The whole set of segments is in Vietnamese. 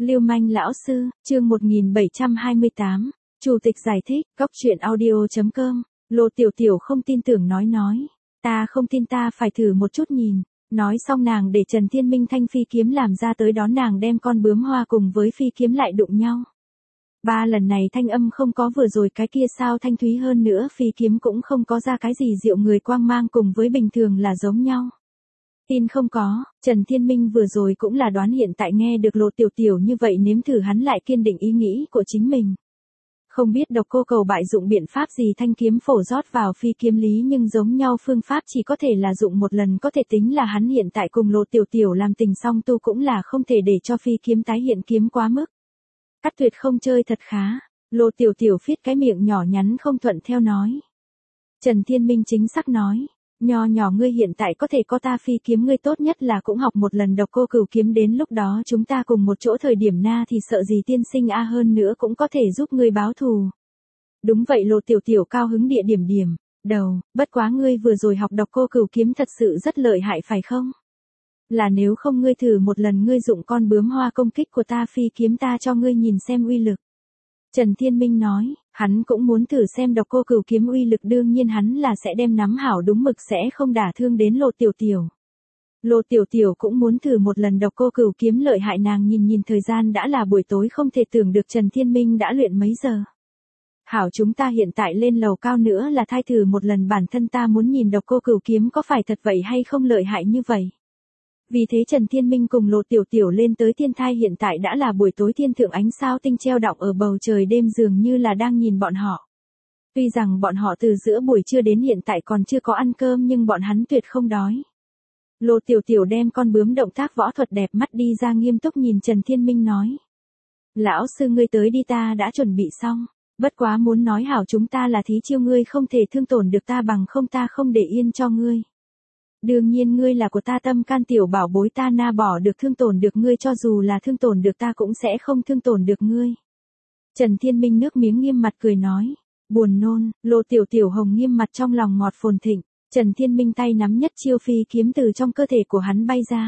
Lưu manh lão sư, chương 1728, Chủ tịch giải thích, Cóc truyện audio.com, Lô Tiểu Tiểu không tin tưởng nói. Ta không tin, ta phải thử một chút nhìn. Nói xong nàng để Trần Thiên Minh thanh phi kiếm làm ra tới đón nàng, đem con bướm hoa cùng với phi kiếm lại đụng nhau. 3 lần này thanh âm không có vừa rồi cái kia sao thanh thúy, hơn nữa phi kiếm cũng không có ra cái gì diệu người quang mang, cùng với bình thường là giống nhau. Tin không có, Trần Thiên Minh vừa rồi cũng là đoán, hiện tại nghe được Lô Tiểu Tiểu như vậy nếm thử, hắn lại kiên định ý nghĩ của chính mình. Không biết Độc Cô Cầu Bại dụng biện pháp gì thanh kiếm phổ rót vào phi kiếm lý, nhưng giống nhau phương pháp chỉ có thể là dụng một lần, có thể tính là hắn hiện tại cùng Lô Tiểu Tiểu làm tình song tu, cũng là không thể để cho phi kiếm tái hiện kiếm quá mức. Cắt tuyệt không chơi thật khá, Lô Tiểu Tiểu phít cái miệng nhỏ nhắn không thuận theo nói. Trần Thiên Minh chính xác nói. Nhỏ ngươi hiện tại có thể có ta phi kiếm, ngươi tốt nhất là cũng học một lần Độc Cô Cửu kiếm, đến lúc đó chúng ta cùng một chỗ thời điểm na thì sợ gì tiên sinh a, hơn nữa cũng có thể giúp ngươi báo thù. Đúng vậy, Lô Tiểu Tiểu cao hứng địa điểm đầu, bất quá ngươi vừa rồi học Độc Cô Cửu kiếm thật sự rất lợi hại phải không? Là nếu không ngươi thử một lần, ngươi dụng con bướm hoa công kích của ta phi kiếm, ta cho ngươi nhìn xem uy lực. Trần Thiên Minh nói, hắn cũng muốn thử xem Độc Cô Cửu kiếm uy lực, đương nhiên hắn là sẽ đem nắm hảo đúng mực, sẽ không đả thương đến Lô Tiểu Tiểu. Lô Tiểu Tiểu cũng muốn thử một lần Độc Cô Cửu kiếm lợi hại, nàng nhìn thời gian đã là buổi tối, không thể tưởng được Trần Thiên Minh đã luyện mấy giờ. Hảo, chúng ta hiện tại lên lầu cao nữa là thay thử một lần, bản thân ta muốn nhìn Độc Cô Cửu kiếm có phải thật vậy hay không lợi hại như vậy. Vì thế Trần Thiên Minh cùng Lô Tiểu Tiểu lên tới thiên thai, hiện tại đã là buổi tối, thiên thượng ánh sao tinh treo đọng ở bầu trời đêm, dường như là đang nhìn bọn họ. Tuy rằng bọn họ từ giữa buổi trưa đến hiện tại còn chưa có ăn cơm, nhưng bọn hắn tuyệt không đói. Lô Tiểu Tiểu đem con bướm động tác võ thuật đẹp mắt đi ra, nghiêm túc nhìn Trần Thiên Minh nói. Lão sư ngươi tới đi, ta đã chuẩn bị xong. Bất quá muốn nói hảo, chúng ta là thí chiêu, ngươi không thể thương tổn được ta, bằng không ta không để yên cho ngươi. Đương nhiên ngươi là của ta tâm can tiểu bảo bối, ta na bỏ được thương tổn được ngươi, cho dù là thương tổn được ta cũng sẽ không thương tổn được ngươi. Trần Thiên Minh nước miếng nghiêm mặt cười nói. Buồn nôn, Lô Tiểu Tiểu hồng nghiêm mặt, trong lòng ngọt phồn thịnh. Trần Thiên Minh tay nắm nhất chiêu phi kiếm từ trong cơ thể của hắn bay ra.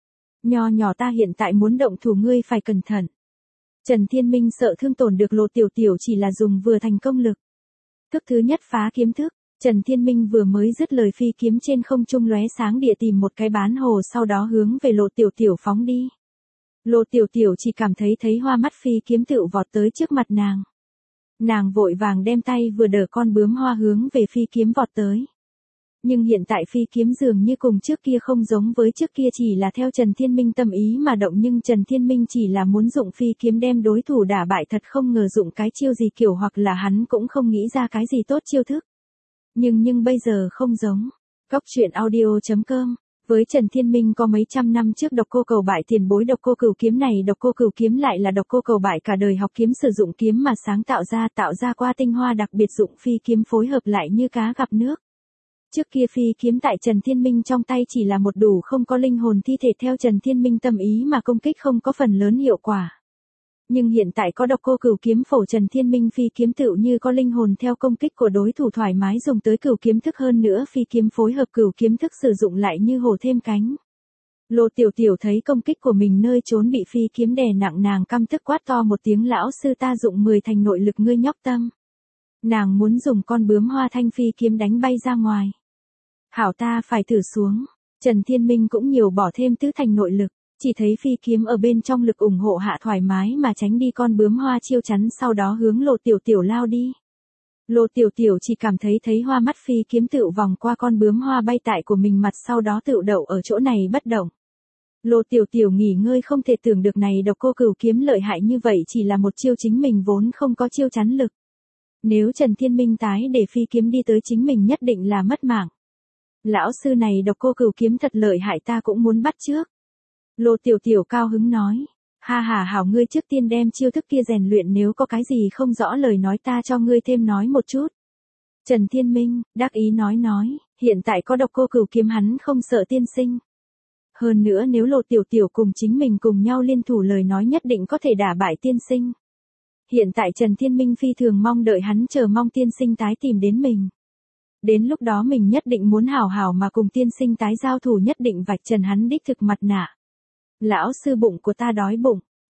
Nhỏ ta hiện tại muốn động thủ, ngươi phải cẩn thận. Trần Thiên Minh sợ thương tổn được Lô Tiểu Tiểu, chỉ là dùng vừa thành công lực. Thức thứ nhất phá kiếm thức. Trần Thiên Minh vừa mới dứt lời, phi kiếm trên không trung lóe sáng địa tìm một cái bán hồ, sau đó hướng về Lô Tiểu Tiểu phóng đi. Lô Tiểu Tiểu chỉ cảm thấy hoa mắt, phi kiếm tựu vọt tới trước mặt nàng. Nàng vội vàng đem tay vừa đỡ con bướm hoa hướng về phi kiếm vọt tới. Nhưng hiện tại phi kiếm dường như cùng trước kia không giống với trước kia, chỉ là theo Trần Thiên Minh tâm ý mà động, nhưng Trần Thiên Minh chỉ là muốn dụng phi kiếm đem đối thủ đả bại, thật không ngờ dụng cái chiêu gì kiểu, hoặc là hắn cũng không nghĩ ra cái gì tốt chiêu thức. Nhưng bây giờ không giống. Cóc truyện audio.com, với Trần Thiên Minh có mấy trăm năm trước Độc Cô Cầu Bại tiền bối Độc Cô Cửu kiếm này, Độc Cô Cửu kiếm lại là Độc Cô Cầu Bại cả đời học kiếm sử dụng kiếm mà sáng tạo ra qua tinh hoa đặc biệt, dụng phi kiếm phối hợp lại như cá gặp nước. Trước kia phi kiếm tại Trần Thiên Minh trong tay chỉ là một đủ không có linh hồn thi thể, theo Trần Thiên Minh tâm ý mà công kích không có phần lớn hiệu quả. Nhưng hiện tại có Độc Cô Cửu kiếm phổ, Trần Thiên Minh phi kiếm tựu như có linh hồn, theo công kích của đối thủ thoải mái dùng tới cửu kiếm thức, hơn nữa phi kiếm phối hợp cửu kiếm thức sử dụng lại như hổ thêm cánh. Lô Tiểu Tiểu thấy công kích của mình nơi trốn bị phi kiếm đè nặng, nàng căm tức quát to một tiếng, lão sư ta dụng 10 thành nội lực, ngươi nhóc tâm. Nàng muốn dùng con bướm hoa thanh phi kiếm đánh bay ra ngoài. Hảo, ta phải thử xuống. Trần Thiên Minh cũng nhiều bỏ thêm 4 thành nội lực. Chỉ thấy phi kiếm ở bên trong lực ủng hộ hạ thoải mái mà tránh đi con bướm hoa chiêu chắn, sau đó hướng Lô Tiểu Tiểu lao đi. Lô Tiểu Tiểu chỉ cảm thấy hoa mắt, phi kiếm tựu vòng qua con bướm hoa bay tại của mình mặt, sau đó tựu đậu ở chỗ này bất động. Lô Tiểu Tiểu nghỉ ngơi, không thể tưởng được này Độc Cô Cửu kiếm lợi hại như vậy, chỉ là một chiêu chính mình vốn không có chiêu chắn lực. Nếu Trần Thiên Minh tái để phi kiếm đi tới chính mình, nhất định là mất mạng. Lão sư này Độc Cô Cửu kiếm thật lợi hại, ta cũng muốn bắt trước. Lô Tiểu Tiểu cao hứng nói. Hảo, ngươi trước tiên đem chiêu thức kia rèn luyện, nếu có cái gì không rõ lời nói ta cho ngươi thêm nói một chút. Trần Thiên Minh đắc ý nói, hiện tại có Độc Cô Cửu kiếm hắn không sợ tiên sinh. Hơn nữa nếu Lô Tiểu Tiểu cùng chính mình cùng nhau liên thủ lời nói, nhất định có thể đả bại tiên sinh. Hiện tại Trần Thiên Minh phi thường mong đợi, hắn chờ mong tiên sinh tái tìm đến mình. Đến lúc đó mình nhất định muốn hảo mà cùng tiên sinh tái giao thủ, nhất định vạch trần hắn đích thực mặt nạ. Lão sư, bụng của ta đói bụng.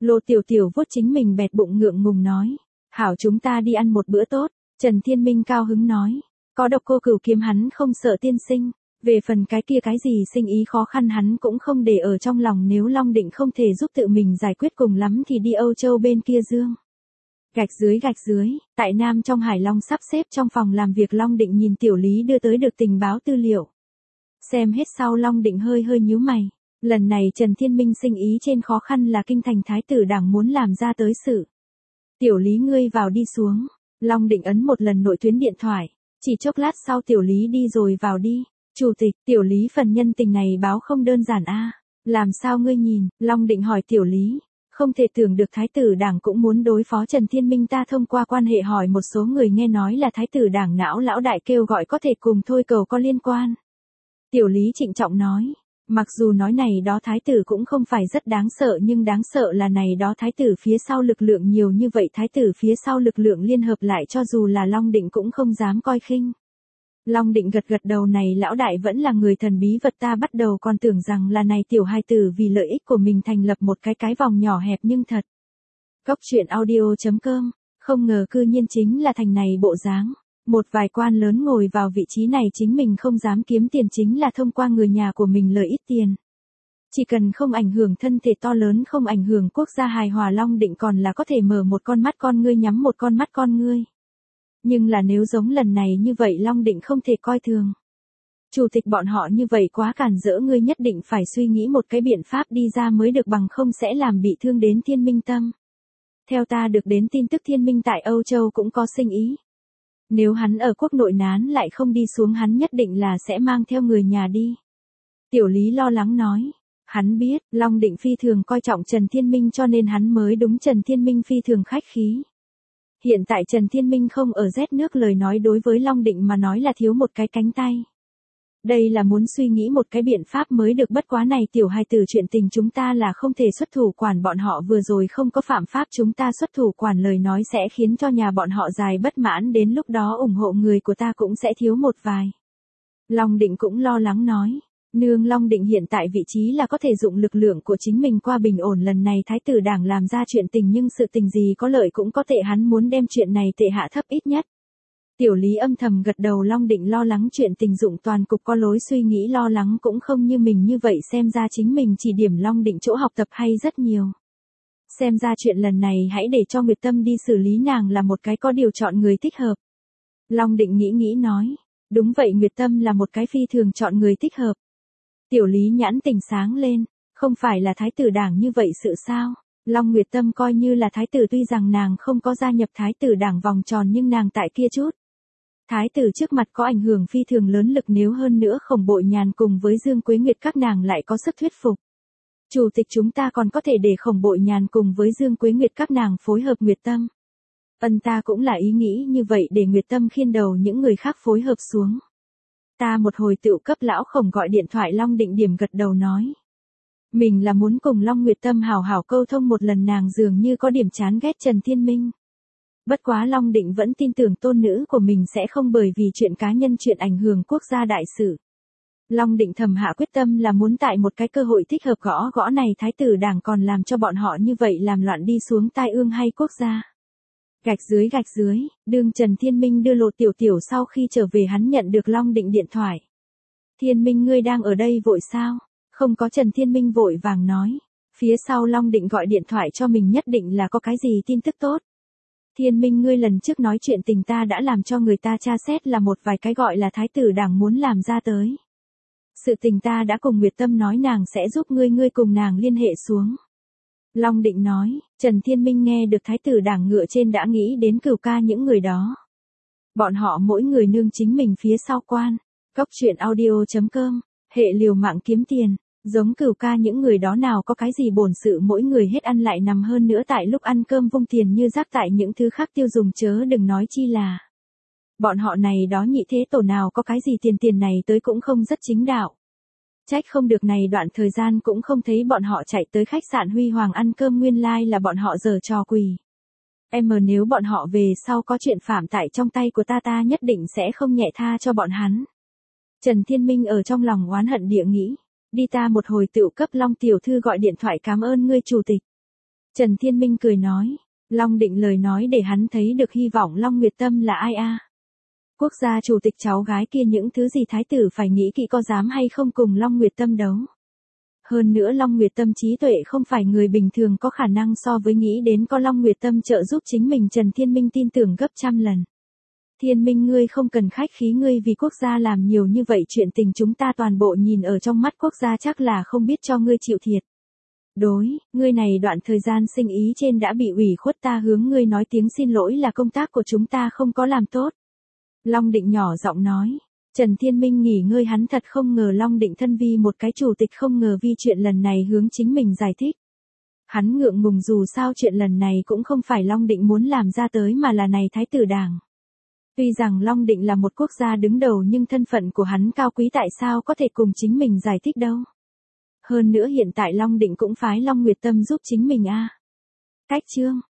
Lô Tiểu Tiểu vuốt chính mình bẹt bụng ngượng ngùng nói. Hảo, chúng ta đi ăn một bữa tốt. Trần Thiên Minh cao hứng nói. Có Độc Cô Cửu Kiếm hắn không sợ tiên sinh. Về phần cái kia cái gì sinh ý khó khăn hắn cũng không để ở trong lòng, nếu Long Định không thể giúp tự mình giải quyết cùng lắm thì đi Âu Châu bên kia dương. Gạch dưới, tại Nam trong Hải Long sắp xếp trong phòng làm việc, Long Định nhìn Tiểu Lý đưa tới được tình báo tư liệu. Xem hết sau Long Định hơi nhíu mày. Lần này Trần Thiên Minh sinh ý trên khó khăn là kinh thành thái tử đảng muốn làm ra tới sự. Tiểu Lý ngươi vào đi xuống. Long Định ấn một lần nội tuyến điện thoại. Chỉ chốc lát sau Tiểu Lý đi rồi vào đi. Chủ tịch, Tiểu Lý phần nhân tình này báo không đơn giản a. Làm sao ngươi nhìn? Long Định hỏi Tiểu Lý. Không thể tưởng được thái tử đảng cũng muốn đối phó Trần Thiên Minh, ta thông qua quan hệ hỏi một số người nghe nói là thái tử đảng não lão đại kêu gọi có thể cùng thôi cầu có liên quan. Tiểu Lý trịnh trọng nói. Mặc dù nói này đó thái tử cũng không phải rất đáng sợ, nhưng đáng sợ là này đó thái tử phía sau lực lượng nhiều như vậy, thái tử phía sau lực lượng liên hợp lại cho dù là Long Định cũng không dám coi khinh. Long Định gật đầu, này lão đại vẫn là người thần bí vật, ta bắt đầu còn tưởng rằng là này tiểu hài tử vì lợi ích của mình thành lập một cái vòng nhỏ hẹp, nhưng thật. Cóc truyện audio.com, không ngờ cư nhiên chính là thành này bộ dáng. Một vài quan lớn ngồi vào vị trí này chính mình không dám kiếm tiền, chính là thông qua người nhà của mình lợi ít tiền. Chỉ cần không ảnh hưởng thân thể to lớn, không ảnh hưởng quốc gia hài hòa, Long Định còn là có thể mở một con mắt con ngươi nhắm một con mắt con ngươi. Nhưng là nếu giống lần này như vậy Long Định không thể coi thường. Chủ tịch bọn họ như vậy quá cản rỡ, ngươi nhất định phải suy nghĩ một cái biện pháp đi ra mới được, bằng không sẽ làm bị thương đến Thiên Minh tâm. Theo ta được đến tin tức Thiên Minh tại Âu Châu cũng có sinh ý. Nếu hắn ở quốc nội nán lại không đi xuống, hắn nhất định là sẽ mang theo người nhà đi. Tiểu Lý lo lắng nói. Hắn biết, Long Định phi thường coi trọng Trần Thiên Minh cho nên hắn mới đúng Trần Thiên Minh phi thường khách khí. Hiện tại Trần Thiên Minh không ở rét nước, lời nói đối với Long Định mà nói là thiếu một cái cánh tay. Đây là muốn suy nghĩ một cái biện pháp mới được, bất quá này tiểu hài tử chuyện tình chúng ta là không thể xuất thủ quản, bọn họ vừa rồi không có phạm pháp, chúng ta xuất thủ quản lời nói sẽ khiến cho nhà bọn họ dài bất mãn, đến lúc đó ủng hộ người của ta cũng sẽ thiếu một vài. Long Định cũng lo lắng nói. Nương, Long Định hiện tại vị trí là có thể dụng lực lượng của chính mình qua bình ổn lần này thái tử đảng làm ra chuyện tình, nhưng sự tình gì có lợi cũng có tệ, hắn muốn đem chuyện này tệ hạ thấp ít nhất. Tiểu Lý âm thầm gật đầu, Long Định lo lắng chuyện tình dụng toàn cục có lối suy nghĩ lo lắng cũng không như mình như vậy, xem ra chính mình chỉ điểm Long Định chỗ học tập hay rất nhiều. Xem ra chuyện lần này hãy để cho Nguyệt Tâm đi xử lý, nàng là một cái có điều chọn người thích hợp. Long Định nghĩ nói. Đúng vậy, Nguyệt Tâm là một cái phi thường chọn người thích hợp. Tiểu Lý nhãn tình sáng lên. Không phải là thái tử đảng như vậy sự sao? Long Nguyệt Tâm coi như là thái tử, tuy rằng nàng không có gia nhập thái tử đảng vòng tròn nhưng nàng tại kia chút thái tử trước mặt có ảnh hưởng phi thường lớn lực, nếu hơn nữa Khổng Bội Nhàn cùng với Dương Quế Nguyệt các nàng lại có sức thuyết phục. Chủ tịch, chúng ta còn có thể để Khổng Bội Nhàn cùng với Dương Quế Nguyệt các nàng phối hợp Nguyệt Tâm. Ta cũng là ý nghĩ như vậy, để Nguyệt Tâm khiên đầu những người khác phối hợp xuống. Ta một hồi tựu cấp lão Khổng gọi điện thoại. Long Định điểm gật đầu nói. Mình là muốn cùng Long Nguyệt Tâm hảo hảo câu thông một lần, nàng dường như có điểm chán ghét Trần Thiên Minh. Bất quá Long Định vẫn tin tưởng tôn nữ của mình sẽ không bởi vì chuyện cá nhân chuyện ảnh hưởng quốc gia đại sự. Long Định thầm hạ quyết tâm là muốn tại một cái cơ hội thích hợp gõ này thái tử đảng, còn làm cho bọn họ như vậy làm loạn đi xuống tai ương hay quốc gia. Gạch dưới, đương Trần Thiên Minh đưa Lộ Tiểu Tiểu sau khi trở về, hắn nhận được Long Định điện thoại. Thiên Minh, ngươi đang ở đây vội sao? Không có. Trần Thiên Minh vội vàng nói. Phía sau Long Định gọi điện thoại cho mình, nhất định là có cái gì tin tức tốt. Thiên Minh, ngươi lần trước nói chuyện tình ta đã làm cho người ta tra xét, là một vài cái gọi là thái tử đảng muốn làm ra tới. Sự tình ta đã cùng Nguyệt Tâm nói, nàng sẽ giúp ngươi cùng nàng liên hệ xuống. Long Định nói. Trần Thiên Minh nghe được thái tử đảng ngựa trên đã nghĩ đến Cửu Ca những người đó. Bọn họ mỗi người nương chính mình phía sau quan. Cóc truyện audio.com, hệ liều mạng kiếm tiền. Giống Cửu Ca những người đó nào có cái gì bổn sự, mỗi người hết ăn lại nằm, hơn nữa tại lúc ăn cơm vung tiền như rác, tại những thứ khác tiêu dùng chớ đừng nói chi là. Bọn họ này đó nhị thế tổ nào có cái gì tiền này tới cũng không rất chính đạo. Trách không được này đoạn thời gian cũng không thấy bọn họ chạy tới khách sạn Huy Hoàng ăn cơm, nguyên lai là bọn họ giở trò quỷ. Nếu bọn họ về sau có chuyện phạm tại trong tay của ta nhất định sẽ không nhẹ tha cho bọn hắn. Trần Thiên Minh ở trong lòng oán hận địa nghĩ. Đi, ta một hồi tựu cấp Long tiểu thư gọi điện thoại cảm ơn ngươi chủ tịch. Trần Thiên Minh cười nói. Long Định lời nói để hắn thấy được hy vọng Long Nguyệt Tâm là ai a? Quốc gia chủ tịch cháu gái kia những thứ gì thái tử phải nghĩ kỹ có dám hay không cùng Long Nguyệt Tâm đấu. Hơn nữa Long Nguyệt Tâm trí tuệ không phải người bình thường có khả năng so với nghĩ đến có Long Nguyệt Tâm trợ giúp chính mình. Trần Thiên Minh tin tưởng gấp trăm lần. Thiên Minh ngươi không cần khách khí, ngươi vì quốc gia làm nhiều như vậy chuyện tình chúng ta toàn bộ nhìn ở trong mắt, quốc gia chắc là không biết cho ngươi chịu thiệt. Đối, ngươi này đoạn thời gian sinh ý trên đã bị ủy khuất, ta hướng ngươi nói tiếng xin lỗi là công tác của chúng ta không có làm tốt. Long Định nhỏ giọng nói. Trần Thiên Minh nghỉ ngơi, hắn thật không ngờ Long Định thân vi một cái chủ tịch không ngờ vì chuyện lần này hướng chính mình giải thích. Hắn ngượng ngùng, dù sao chuyện lần này cũng không phải Long Định muốn làm ra tới mà là này thái tử đảng. Tuy rằng Long Định là một quốc gia đứng đầu nhưng thân phận của hắn cao quý, tại sao có thể cùng chính mình giải thích đâu. Hơn nữa hiện tại Long Định cũng phái Long Nguyệt Tâm giúp chính mình a. Cách chương